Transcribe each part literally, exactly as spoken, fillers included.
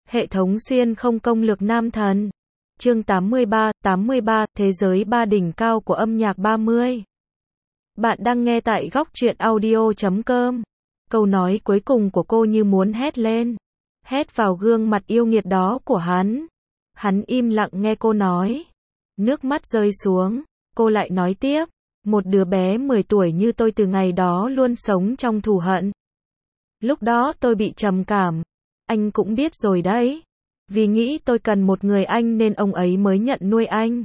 Hệ thống xuyên không công lược nam thần. Chương tám mươi ba, tám mươi ba, Thế giới ba đỉnh cao của âm nhạc ba mươi. Bạn đang nghe tại góc truyện audio chấm com. Câu nói cuối cùng của cô như muốn hét lên. Hét vào gương mặt yêu nghiệt đó của hắn. Hắn im lặng nghe cô nói. Nước mắt rơi xuống. Cô lại nói tiếp. Một đứa bé mười tuổi như tôi từ ngày đó luôn sống trong thù hận. Lúc đó tôi bị trầm cảm. Anh cũng biết rồi đấy. Vì nghĩ tôi cần một người anh nên ông ấy mới nhận nuôi anh.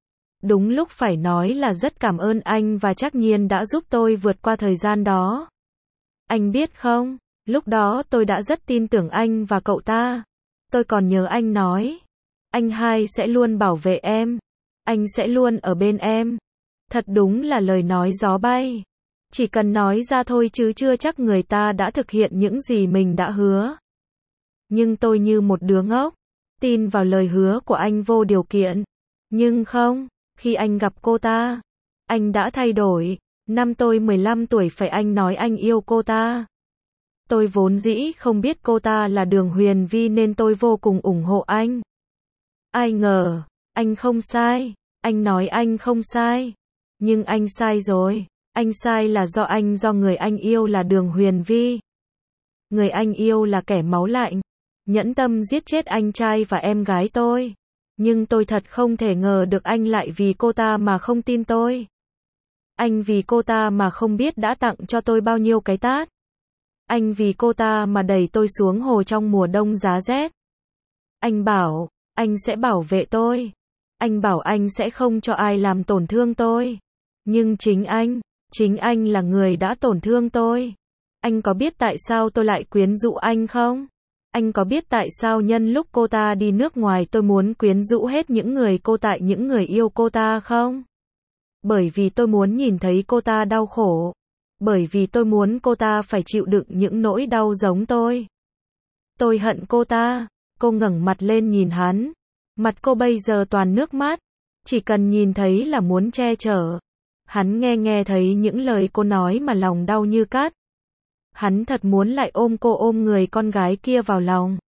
Đúng lúc phải nói là rất cảm ơn anh và Trác Nhiên đã giúp tôi vượt qua thời gian đó. Anh biết không, lúc đó tôi đã rất tin tưởng anh và cậu ta. Tôi còn nhớ anh nói. Anh hai sẽ luôn bảo vệ em. Anh sẽ luôn ở bên em. Thật đúng là lời nói gió bay. Chỉ cần nói ra thôi chứ chưa chắc người ta đã thực hiện những gì mình đã hứa. Nhưng tôi như một đứa ngốc, tin vào lời hứa của anh vô điều kiện. Nhưng không, khi anh gặp cô ta, anh đã thay đổi. Năm tôi mười lăm tuổi phải anh nói anh yêu cô ta. Tôi vốn dĩ không biết cô ta là Đường Huyền Vi nên tôi vô cùng ủng hộ anh. Ai ngờ, anh không sai. Anh nói anh không sai. Nhưng anh sai rồi. Anh sai là do anh do người anh yêu là Đường Huyền Vi. Người anh yêu là kẻ máu lạnh. Nhẫn tâm giết chết anh trai và em gái tôi. Nhưng tôi thật không thể ngờ được anh lại vì cô ta mà không tin tôi. Anh vì cô ta mà không biết đã tặng cho tôi bao nhiêu cái tát. Anh vì cô ta mà đẩy tôi xuống hồ trong mùa đông giá rét. Anh bảo, anh sẽ bảo vệ tôi. Anh bảo anh sẽ không cho ai làm tổn thương tôi. Nhưng chính anh, chính anh là người đã tổn thương tôi. Anh có biết tại sao tôi lại quyến rũ anh không? Anh có biết tại sao nhân lúc cô ta đi nước ngoài tôi muốn quyến rũ hết những người cô tại những người yêu cô ta không? Bởi vì tôi muốn nhìn thấy cô ta đau khổ. Bởi vì tôi muốn cô ta phải chịu đựng những nỗi đau giống tôi. Tôi hận cô ta. Cô ngẩng mặt lên nhìn hắn. Mặt cô bây giờ toàn nước mắt. Chỉ cần nhìn thấy là muốn che chở. Hắn nghe nghe thấy những lời cô nói mà lòng đau như cắt. Hắn thật muốn lại ôm cô ôm người con gái kia vào lòng.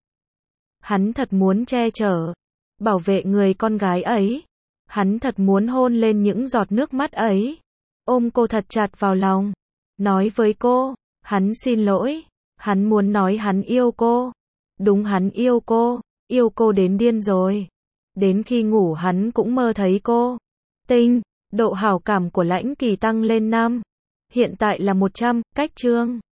Hắn thật muốn che chở, bảo vệ người con gái ấy. Hắn thật muốn hôn lên những giọt nước mắt ấy. Ôm cô thật chặt vào lòng. Nói với cô, hắn xin lỗi. Hắn muốn nói hắn yêu cô. Đúng hắn yêu cô, yêu cô đến điên rồi. Đến khi ngủ hắn cũng mơ thấy cô. Tinh, độ hảo cảm của Lãnh Kỳ tăng lên năm. Hiện tại là một trăm, cách chương.